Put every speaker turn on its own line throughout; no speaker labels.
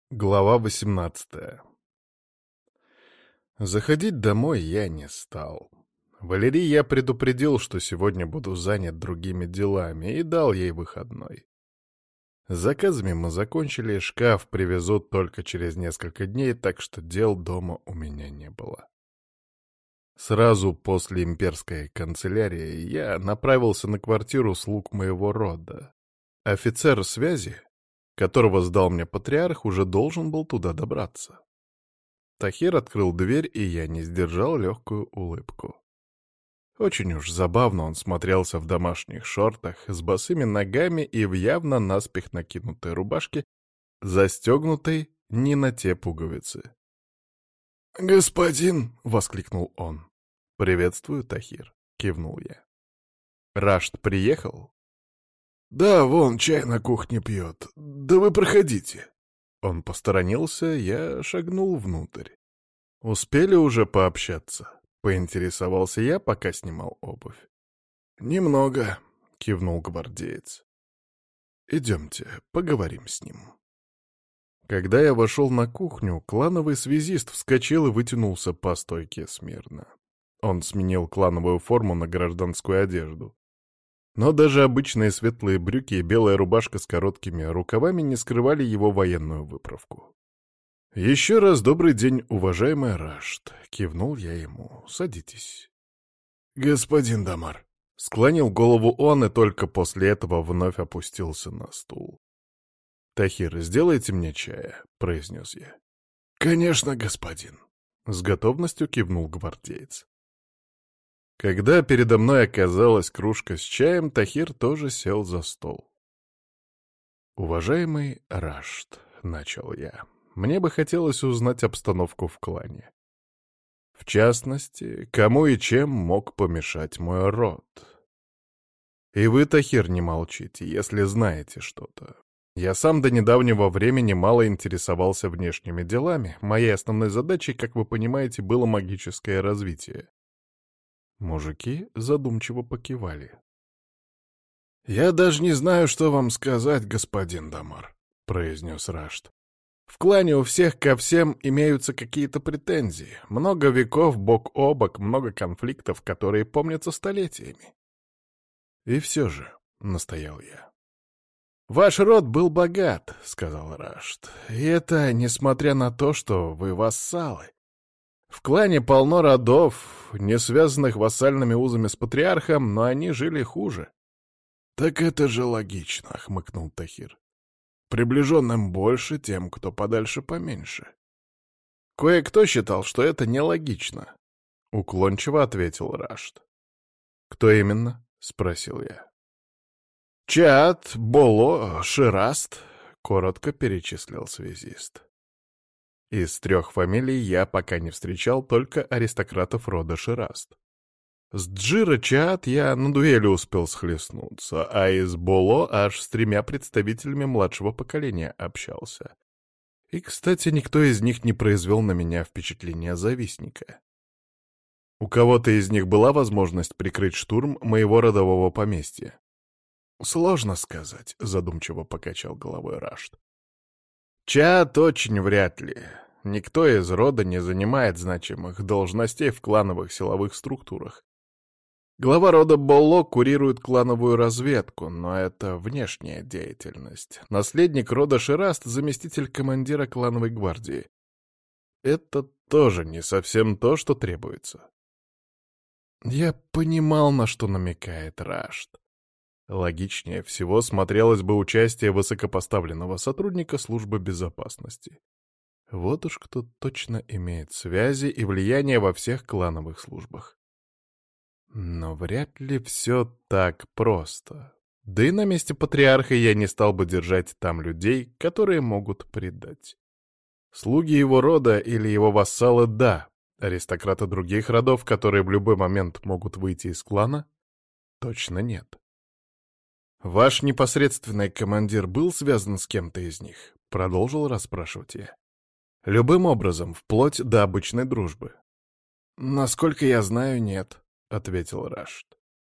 Глава 18. Заходить домой я не стал. Валерий я предупредил, что сегодня буду занят другими делами, и дал ей выходной. С заказами мы закончили, шкаф привезут только через несколько дней, так что дел дома у меня не было. Сразу после имперской канцелярии я направился на квартиру слуг моего рода. Офицер связи, которого сдал мне патриарх, уже должен был туда добраться. Тахир открыл дверь, и я не сдержал легкую улыбку. Очень уж забавно он смотрелся в домашних шортах, с босыми ногами и в явно наспех накинутой рубашке, застегнутой не на те пуговицы. «Господин!» — воскликнул он. «Приветствую, Тахир!» — кивнул я. «Рашд приехал?» «Да, вон, чай на кухне пьет. Да вы проходите!» Он посторонился, я шагнул внутрь. «Успели уже пообщаться?» — поинтересовался я, пока снимал обувь. «Немного», — кивнул гвардеец. «Идемте, поговорим с ним». Когда я вошел на кухню, клановый связист вскочил и вытянулся по стойке смирно. Он сменил клановую форму на гражданскую одежду. Но даже обычные светлые брюки и белая рубашка с короткими рукавами не скрывали его военную выправку. «Еще раз добрый день, уважаемый Рашд», — кивнул я ему. «Садитесь». «Господин Дамар», — склонил голову он и только после этого вновь опустился на стул. «Тахир, сделайте мне чая», — произнес я. «Конечно, господин», — с готовностью кивнул гвардеец. Когда передо мной оказалась кружка с чаем, Тахир тоже сел за стол. «Уважаемый Рашд», — начал я, — «мне бы хотелось узнать обстановку в клане. В частности, кому и чем мог помешать мой род. И вы, Тахир, не молчите, если знаете что-то. Я сам до недавнего времени мало интересовался внешними делами. Моей основной задачей, как вы понимаете, было магическое развитие». Мужики задумчиво покивали. «Я даже не знаю, что вам сказать, господин Дамар», — произнес Рашд. «В клане у всех ко всем имеются какие-то претензии. Много веков бок о бок, много конфликтов, которые помнятся столетиями». «И все же», — настоял я. «Ваш род был богат», — сказал Рашд. «И это несмотря на то, что вы вассалы. В клане полно родов, не связанных вассальными узами с патриархом, но они жили хуже». «Так это же логично», — хмыкнул Тахир. «Приближенным больше, тем, кто подальше, поменьше». «Кое-кто считал, что это нелогично», — уклончиво ответил Рашд. «Кто именно?» — спросил я. «Чаат, Боло, Шираст», — коротко перечислил связист. Из 3 фамилий я пока не встречал только аристократов рода Шираст. С Джира Чаат я на дуэли успел схлестнуться, а из Боло аж с 3 представителями младшего поколения общался. И, кстати, никто из них не произвел на меня впечатления завистника. У кого-то из них была возможность прикрыть штурм моего родового поместья? «Сложно сказать», — задумчиво покачал головой Рашд. «Чаат очень вряд ли. Никто из рода не занимает значимых должностей в клановых силовых структурах. Глава рода Болло курирует клановую разведку, но это внешняя деятельность. Наследник рода Шираст — заместитель командира клановой гвардии. Это тоже не совсем то, что требуется». Я понимал, на что намекает Рашд. Логичнее всего смотрелось бы участие высокопоставленного сотрудника службы безопасности. Вот уж кто точно имеет связи и влияние во всех клановых службах. Но вряд ли все так просто. Да и на месте патриарха я не стал бы держать там людей, которые могут предать. Слуги его рода или его вассалы — да. Аристократы других родов, которые в любой момент могут выйти из клана — точно нет. «Ваш непосредственный командир был связан с кем-то из них?» — продолжил расспрашивать я. «Любым образом, вплоть до обычной дружбы». «Насколько я знаю, нет», — ответил Рашд.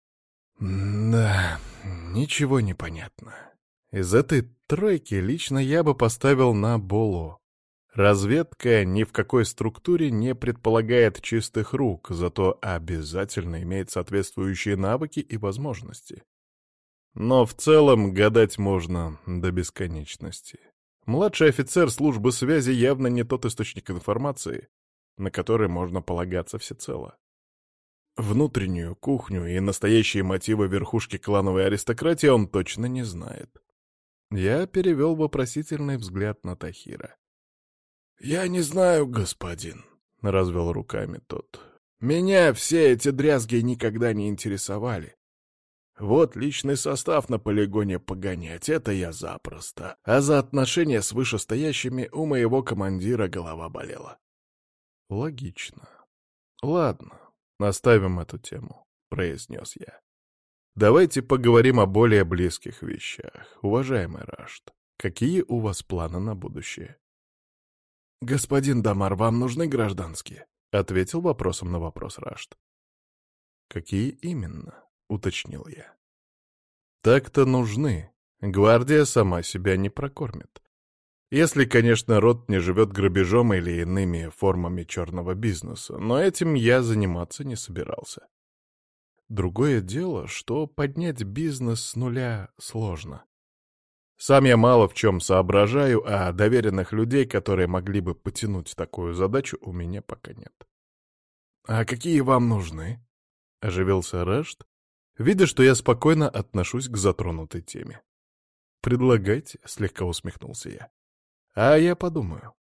«Да, ничего не понятно. Из этой тройки лично я бы поставил на Боло. Разведка ни в какой структуре не предполагает чистых рук, зато обязательно имеет соответствующие навыки и возможности. Но в целом гадать можно до бесконечности. Младший офицер службы связи явно не тот источник информации, на который можно полагаться всецело. Внутреннюю кухню и настоящие мотивы верхушки клановой аристократии он точно не знает. Я перевел вопросительный взгляд на Тахира. «Я не знаю, господин», — развел руками тот. «Меня все эти дрязги никогда не интересовали. Вот личный состав на полигоне погонять — это я запросто. А за отношения с вышестоящими у моего командира голова болела». «Логично. Ладно, оставим эту тему», — произнес я. «Давайте поговорим о более близких вещах. Уважаемый Рашт, какие у вас планы на будущее?» «Господин Дамар, вам нужны гражданские?» — ответил вопросом на вопрос Рашт. «Какие именно?» — уточнил я. «Так-то нужны. Гвардия сама себя не прокормит. Если, конечно, род не живет грабежом или иными формами черного бизнеса, но этим я заниматься не собирался. Другое дело, что поднять бизнес с нуля сложно. Сам я мало в чем соображаю, а доверенных людей, которые могли бы потянуть такую задачу, у меня пока нет». «А какие вам нужны?» — оживился Рашт, видя, что я спокойно отношусь к затронутой теме. «Предлагайте», — слегка усмехнулся я. «А я подумаю».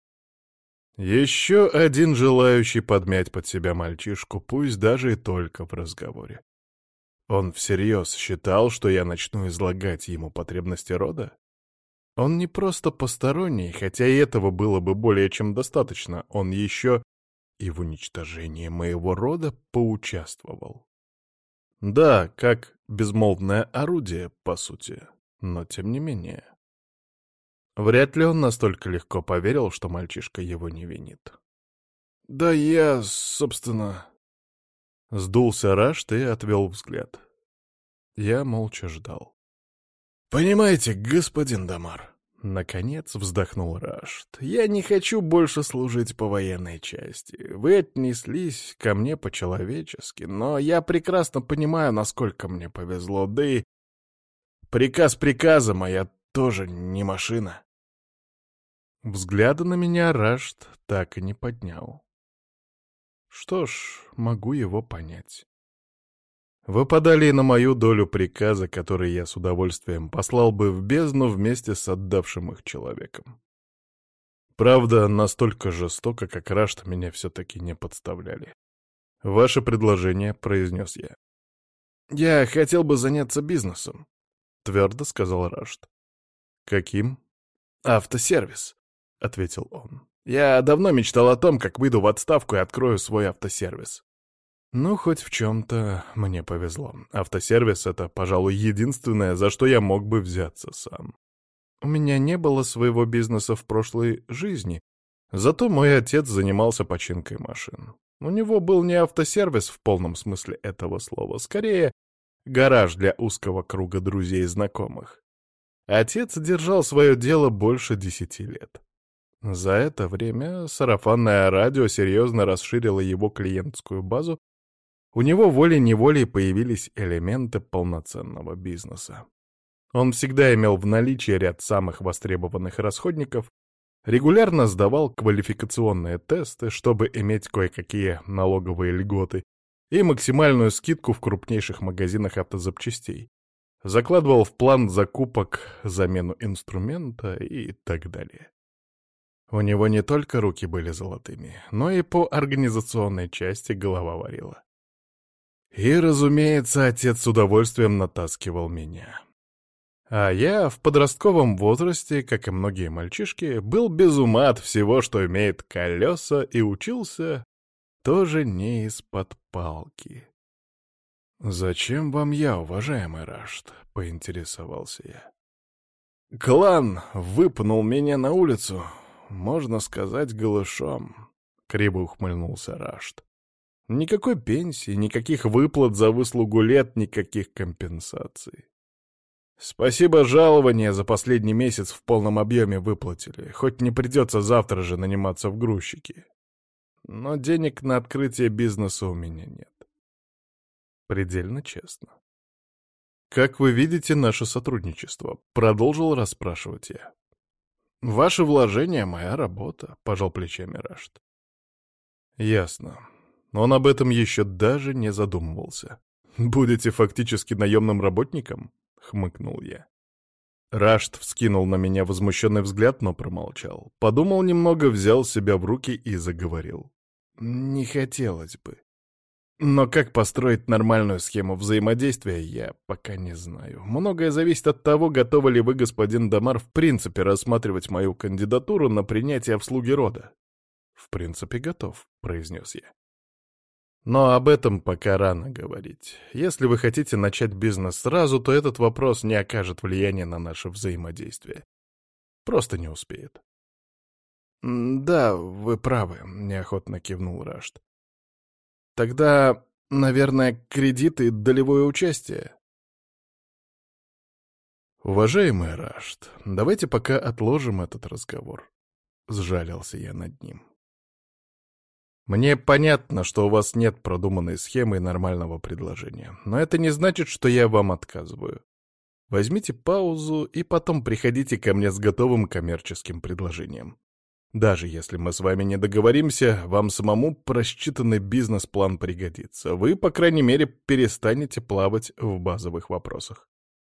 Еще один желающий подмять под себя мальчишку, пусть даже и только в разговоре. Он всерьез считал, что я начну излагать ему потребности рода? Он не просто посторонний, хотя и этого было бы более чем достаточно, он еще и в уничтожении моего рода поучаствовал. Да, как безмолвное орудие, по сути, но тем не менее. Вряд ли он настолько легко поверил, что мальчишка его не винит. «Да я, собственно...» Сдулся Рашт и отвел взгляд. Я молча ждал. «Понимаете, господин Дамар...» Наконец вздохнул Рашт. «Я не хочу больше служить по военной части. Вы отнеслись ко мне по-человечески, но я прекрасно понимаю, насколько мне повезло, да и приказ приказом, а я тоже не машина». Взгляда на меня Рашт так и не поднял. Что ж, могу его понять. Выпадали и на мою долю приказа, который я с удовольствием послал бы в бездну вместе с отдавшим их человеком. Правда, настолько жестоко, как Рашт, меня все-таки не подставляли. «Ваше предложение», — произнес я. «Я хотел бы заняться бизнесом», — твердо сказал Рашт. «Каким?» «Автосервис», — ответил он. «Я давно мечтал о том, как выйду в отставку и открою свой автосервис». Ну, хоть в чем-то мне повезло. Автосервис — это, пожалуй, единственное, за что я мог бы взяться сам. У меня не было своего бизнеса в прошлой жизни, зато мой отец занимался починкой машин. У него был не автосервис в полном смысле этого слова, скорее гараж для узкого круга друзей и знакомых. Отец держал свое дело больше 10 лет. За это время сарафанное радио серьезно расширило его клиентскую базу. У него волей-неволей появились элементы полноценного бизнеса. Он всегда имел в наличии ряд самых востребованных расходников, регулярно сдавал квалификационные тесты, чтобы иметь кое-какие налоговые льготы и максимальную скидку в крупнейших магазинах автозапчастей, закладывал в план закупок замену инструмента и так далее. У него не только руки были золотыми, но и по организационной части голова варила. И, разумеется, отец с удовольствием натаскивал меня. А я в подростковом возрасте, как и многие мальчишки, был без ума от всего, что имеет колеса, и учился тоже не из-под палки. «Зачем вам я, уважаемый Рашт?» — поинтересовался я. «Клан выпнул меня на улицу, можно сказать, голышом», — криво ухмыльнулся Рашт. «Никакой пенсии, никаких выплат за выслугу лет, никаких компенсаций. Спасибо, жалование за последний месяц в полном объеме выплатили, хоть не придется завтра же наниматься в грузчики. Но денег на открытие бизнеса у меня нет. Предельно честно. «Как вы видите наше сотрудничество?» — продолжил расспрашивать я. «Ваше вложение — моя работа», — пожал плечами Рашд. «Ясно. Он об этом еще даже не задумывался. Будете фактически наемным работником?» — хмыкнул я. Рашд вскинул на меня возмущенный взгляд, но промолчал. Подумал немного, взял себя в руки и заговорил. «Не хотелось бы. Но как построить нормальную схему взаимодействия, я пока не знаю. Многое зависит от того, готовы ли вы, господин Дамар, в принципе рассматривать мою кандидатуру на принятие в слуги рода». «В принципе, готов», — произнес я. «Но об этом пока рано говорить. Если вы хотите начать бизнес сразу, то этот вопрос не окажет влияния на наше взаимодействие. Просто не успеет». «Да, вы правы», — неохотно кивнул Рашд. «Тогда, наверное, кредит и долевое участие?» «Уважаемый Рашд, давайте пока отложим этот разговор», — сжалился я над ним. «Мне понятно, что у вас нет продуманной схемы и нормального предложения, но это не значит, что я вам отказываю. Возьмите паузу и потом приходите ко мне с готовым коммерческим предложением. Даже если мы с вами не договоримся, вам самому просчитанный бизнес-план пригодится. Вы, по крайней мере, перестанете плавать в базовых вопросах».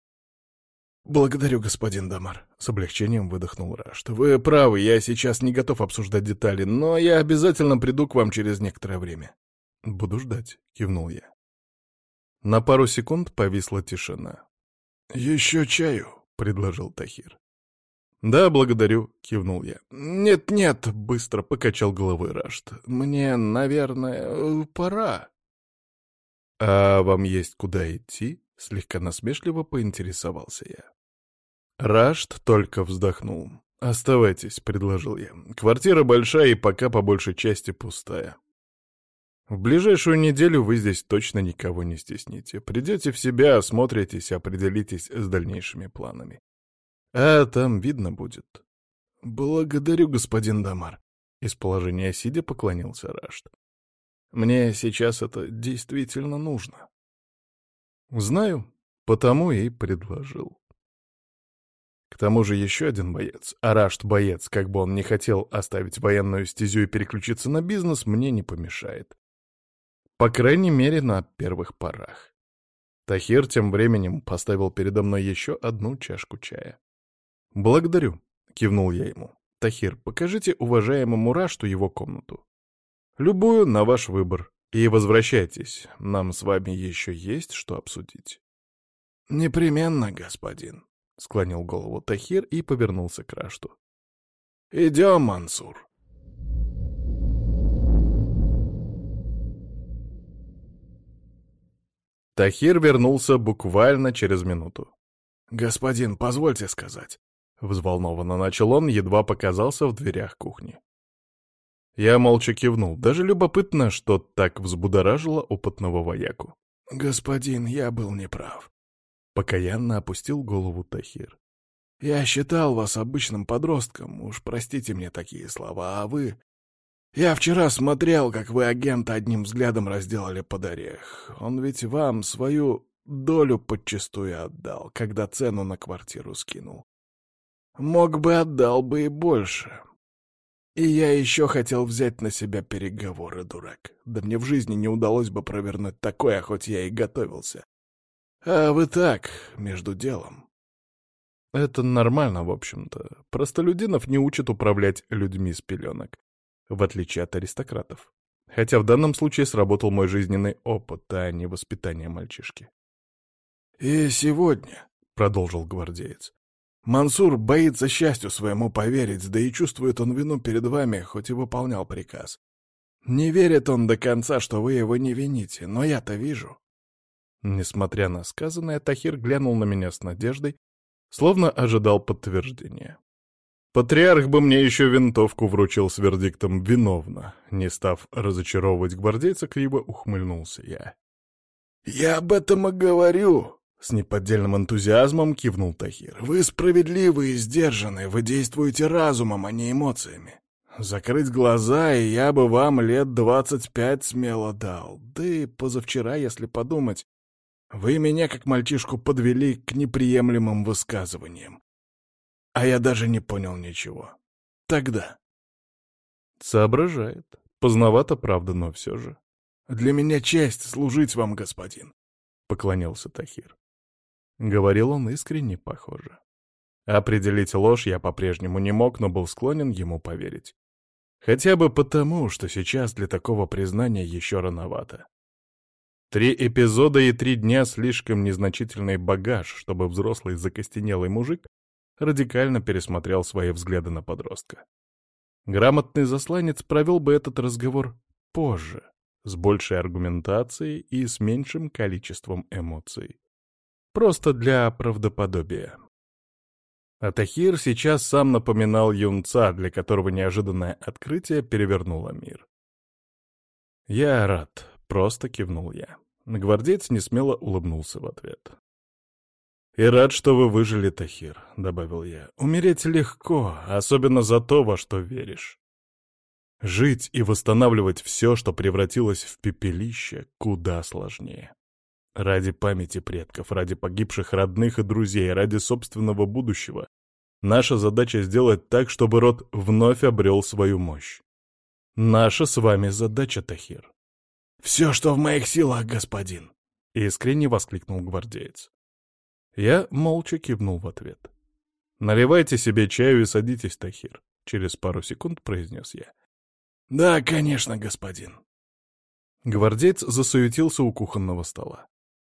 «Благодарю, господин Дамар», — с облегчением выдохнул Рашд. «Вы правы, я сейчас не готов обсуждать детали, но я обязательно приду к вам через некоторое время». «Буду ждать», — кивнул я. На пару секунд повисла тишина. «Еще чаю», — предложил Тахир. «Да, благодарю», — кивнул я. «Нет-нет», — быстро покачал головой Рашд. «Мне, наверное, пора». «А вам есть куда идти?» — слегка насмешливо поинтересовался я. Рашд только вздохнул. «Оставайтесь», — предложил я. «Квартира большая и пока по большей части пустая. В ближайшую неделю вы здесь точно никого не стесните. Придете в себя, осмотритесь, определитесь с дальнейшими планами. А там видно будет». «Благодарю, господин Дамар», — из положения сидя поклонился Рашд. «Мне сейчас это действительно нужно». «Знаю, потому и предложил». К тому же еще один боец, Рашд-боец, как бы он ни хотел оставить военную стезю и переключиться на бизнес, мне не помешает. По крайней мере, на первых порах. Тахир тем временем поставил передо мной еще одну чашку чая. «Благодарю», — кивнул я ему. «Тахир, покажите уважаемому Рашту его комнату. Любую на ваш выбор. И возвращайтесь, нам с вами еще есть что обсудить». «Непременно, господин», — склонил голову Тахир и повернулся к Рашту. «Идем, Мансур». Тахир вернулся буквально через минуту. «Господин, позвольте сказать», — взволнованно начал он, едва показался в дверях кухни. Я молча кивнул. Даже любопытно, что так взбудоражило опытного вояку. «Господин, я был неправ», — покаянно опустил голову Тахир. «Я считал вас обычным подростком, уж простите мне такие слова, а вы... Я вчера смотрел, как вы агента одним взглядом разделали под орех. Он ведь вам свою долю подчистую отдал, когда цену на квартиру скинул. Мог бы, отдал бы и больше. И я еще хотел взять на себя переговоры, дурак. Да мне в жизни не удалось бы провернуть такое, хоть я и готовился. А вы так, между делом». Это нормально, в общем-то. Простолюдинов не учат управлять людьми с пеленок, в отличие от аристократов. Хотя в данном случае сработал мой жизненный опыт, а не воспитание мальчишки. «И сегодня», — продолжил гвардеец, — «Мансур боится счастью своему поверить, да и чувствует он вину перед вами, хоть и выполнял приказ. Не верит он до конца, что вы его не вините, но я-то вижу». Несмотря на сказанное, Тахир глянул на меня с надеждой, словно ожидал подтверждения. Патриарх бы мне еще винтовку вручил с вердиктом «виновна». Не став разочаровывать гвардейца, криво ухмыльнулся я. «Я об этом и говорю», С неподдельным энтузиазмом кивнул Тахир. «Вы справедливы и сдержаны, вы действуете разумом, а не эмоциями. Закрыть глаза, и я бы вам лет 25 смело дал. Да и позавчера, если подумать, вы меня, как мальчишку, подвели к неприемлемым высказываниям. А я даже не понял ничего. Тогда». Соображает. Поздновато, правда, но все же. «Для меня честь служить вам, господин», — поклонился Тахир. Говорил он искренне, похоже. Определить ложь я по-прежнему не мог, но был склонен ему поверить. Хотя бы потому, что сейчас для такого признания еще рановато. 3 эпизода и 3 дня — слишком незначительный багаж, чтобы взрослый закостенелый мужик радикально пересмотрел свои взгляды на подростка. Грамотный засланец провел бы этот разговор позже, с большей аргументацией и с меньшим количеством эмоций. Просто для правдоподобия. А Тахир сейчас сам напоминал юнца, для которого неожиданное открытие перевернуло мир. «Я рад», — просто кивнул я. Гвардеец несмело улыбнулся в ответ. «И рад, что вы выжили, Тахир», — добавил я. «Умереть легко, особенно за то, во что веришь. Жить и восстанавливать все, что превратилось в пепелище, куда сложнее. Ради памяти предков, ради погибших родных и друзей, ради собственного будущего. Наша задача сделать так, чтобы род вновь обрел свою мощь. Наша с вами задача, Тахир». «Все, что в моих силах, господин!» — искренне воскликнул гвардеец. Я молча кивнул в ответ. «Наливайте себе чаю и садитесь, Тахир», — через пару секунд произнес я. «Да, конечно, господин». Гвардеец засуетился у кухонного стола.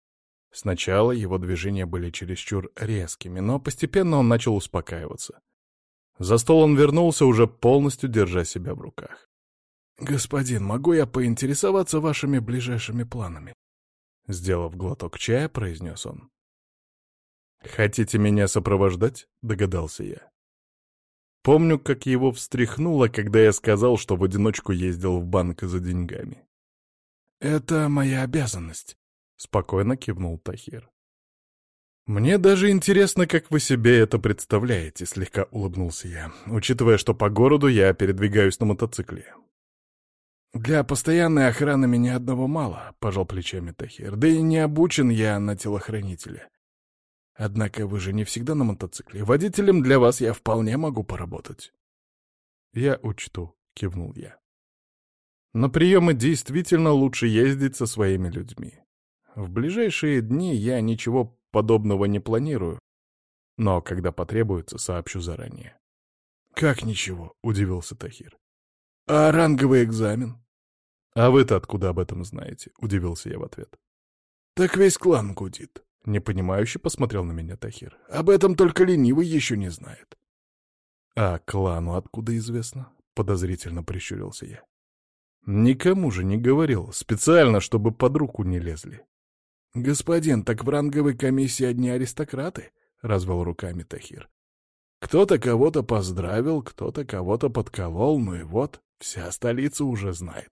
Сначала его движения были чересчур резкими, но постепенно он начал успокаиваться. За стол он вернулся, уже полностью держа себя в руках. «Господин, могу я поинтересоваться вашими ближайшими планами?» Сделав глоток чая, произнес он. «Хотите меня сопровождать?» — догадался я. Помню, как его встряхнуло, когда я сказал, что в одиночку ездил в банк за деньгами. «Это моя обязанность», — спокойно кивнул Тахир. «Мне даже интересно, как вы себе это представляете», — слегка улыбнулся я, учитывая, что по городу я передвигаюсь на мотоцикле. «Для постоянной охраны меня одного мало», — пожал плечами Тахир, «да и не обучен я на телохранителя. Однако вы же не всегда на мотоцикле. Водителем для вас я вполне могу поработать». «Я учту», — кивнул я. «На приемы действительно лучше ездить со своими людьми. В ближайшие дни я ничего подобного не планирую, но когда потребуется, сообщу заранее». «Как ничего?» — удивился Тахир. «А ранговый экзамен?» «А вы-то откуда об этом знаете?» — удивился я в ответ. «Так весь клан гудит», — непонимающе посмотрел на меня Тахир. «Об этом только ленивый еще не знает». «А клану откуда известно?» — подозрительно прищурился я. «Никому же не говорил, специально, чтобы под руку не лезли». «Господин, так в ранговой комиссии одни аристократы?» — развел руками Тахир. «Кто-то кого-то поздравил, кто-то кого-то подколол, ну и вот, вся столица уже знает».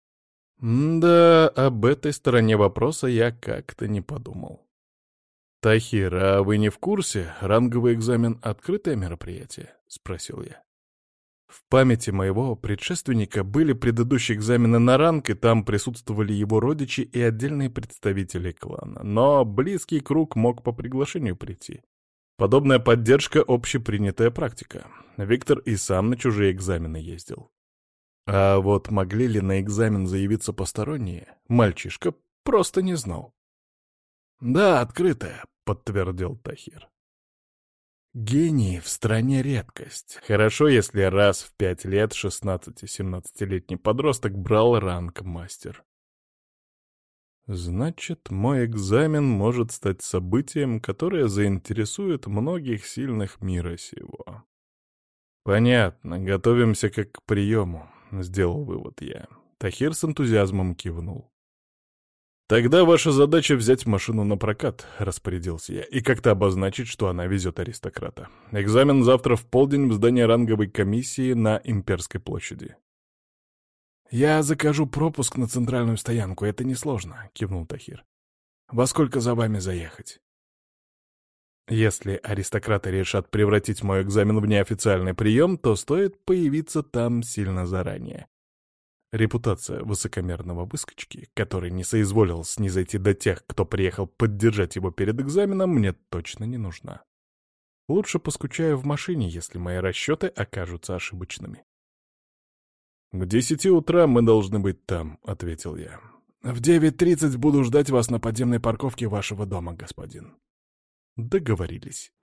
Да, об этой стороне вопроса я как-то не подумал. «Тахир, а вы не в курсе, ранговый экзамен — открытое мероприятие?» — спросил я. В памяти моего предшественника были предыдущие экзамены на ранг, и там присутствовали его родичи и отдельные представители клана. Но близкий круг мог по приглашению прийти. Подобная поддержка — общепринятая практика. Виктор и сам на чужие экзамены ездил. А вот могли ли на экзамен заявиться посторонние, мальчишка просто не знал. «Да, открытая», — подтвердил Тахир. Гений в стране редкость. Хорошо, если раз в 5 лет 16-17-летний подросток брал ранг мастер. Значит, мой экзамен может стать событием, которое заинтересует многих сильных мира сего. Понятно, готовимся как к приему, сделал вывод я. Тахир с энтузиазмом кивнул. «Тогда ваша задача взять машину на прокат», — распорядился я, «и как-то обозначить, что она везет аристократа. Экзамен завтра в полдень в здании ранговой комиссии на Имперской площади». «Я закажу пропуск на центральную стоянку, это несложно», — кивнул Тахир. «Во сколько за вами заехать?» Если аристократы решат превратить мой экзамен в неофициальный прием, то стоит появиться там сильно заранее. Репутация высокомерного выскочки, который не соизволил снизойти до тех, кто приехал поддержать его перед экзаменом, мне точно не нужна. Лучше поскучаю в машине, если мои расчеты окажутся ошибочными. «К 10 утра мы должны быть там», — ответил я. «В 9:30 буду ждать вас на подземной парковке вашего дома, господин». Договорились.